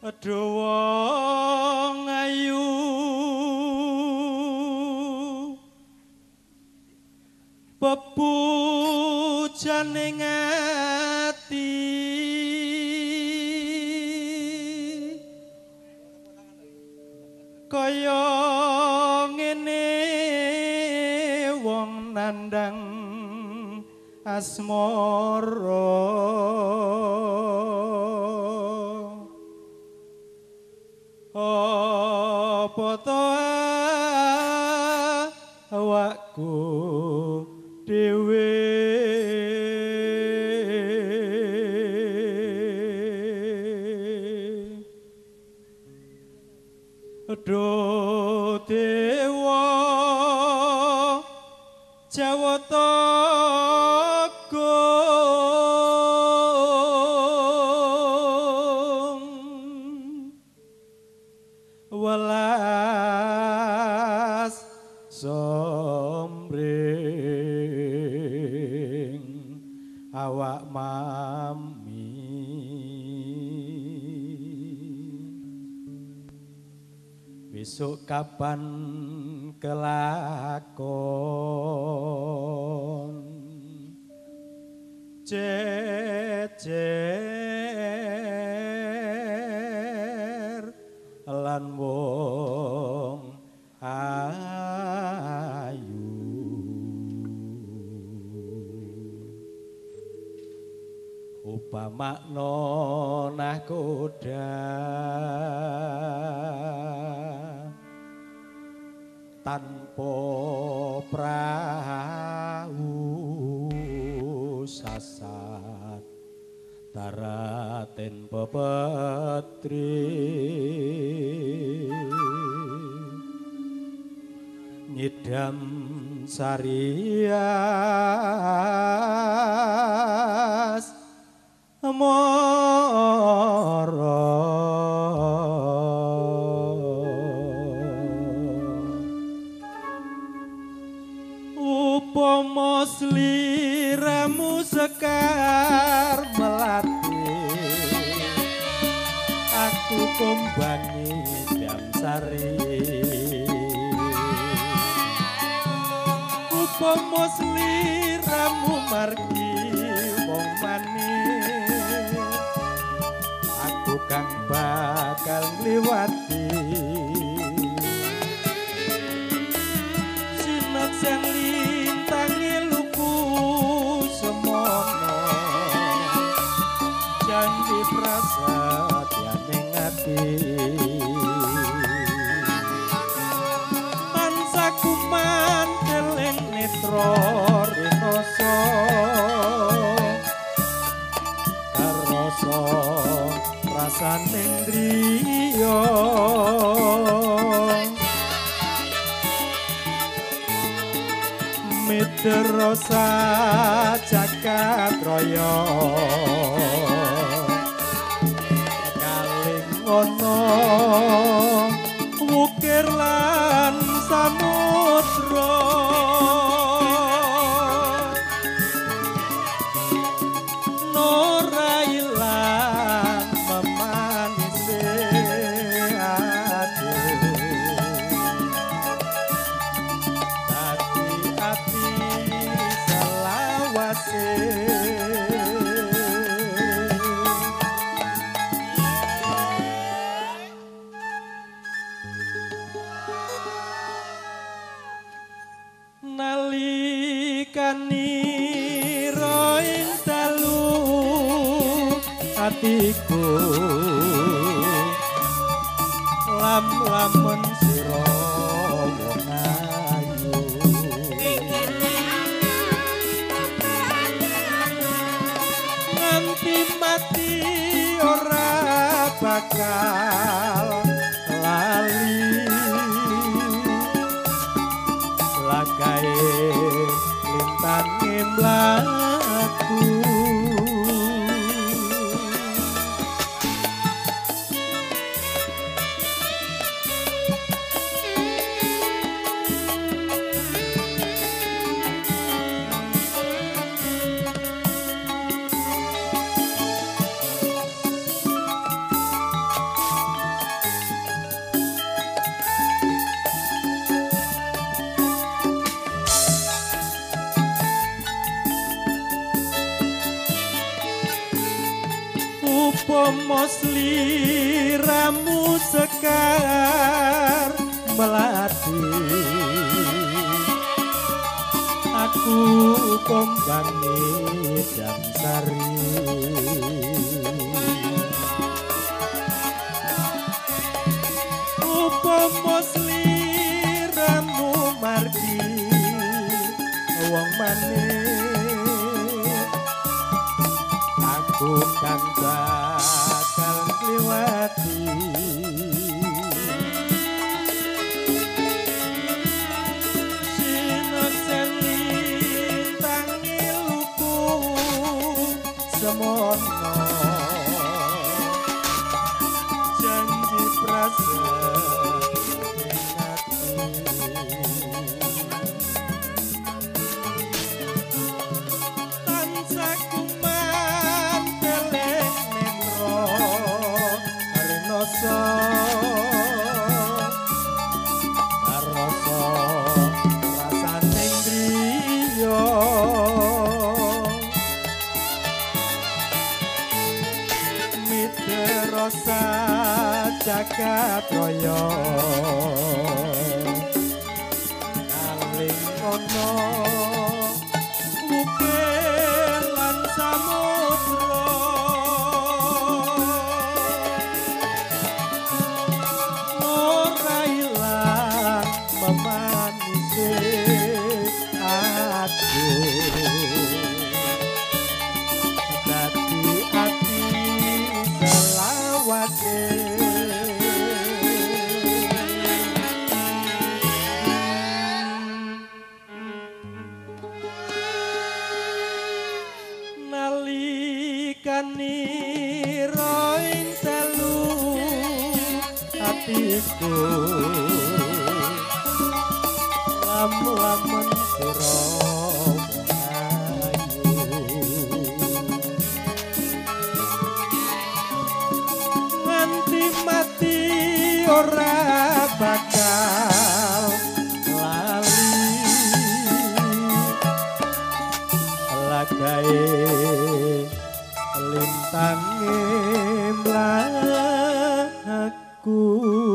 Wong ayu pepujaning ati kaya ngene wong nandang asmara apa to awakku dhewe do dewa jawata welas somring awak mami besok kapan kelakon jejer lan wong ayu upamakna nahkoda tanpa prahu sasat daraten pepetri nyidam sarias mara upama sliramu sekar melati aku kombangi jam sari upama sliramu margi wong manis aku kang bakal ngliwati sinet sing lintangi luku semono janji prasatyane ngati pansaku manteling netra rinoso karoso rasane ndriya Midrosa jagat raya kaling ana wukir lan samudra ora ilang memanise ati ati selawase nalikani roing dalu atiku lam-lamun sira wong ayu nganti mati ora bakal lali lagae lintange mlaku Sliramu sekar melati aku kombangi dan sari upama sliramu margi wong manis aku kang bakal kliwati sinesen lintang iluku semono janji tansah kuman teleng nendro arinoso karoso rasane griya mitra jagat raya kaling ana bukir lan samudra ora ilang memanise aku dadi ati selawase nalikani roing telu hatiku lamun sira nganti mati ora bakal lali lagae lintange mlaku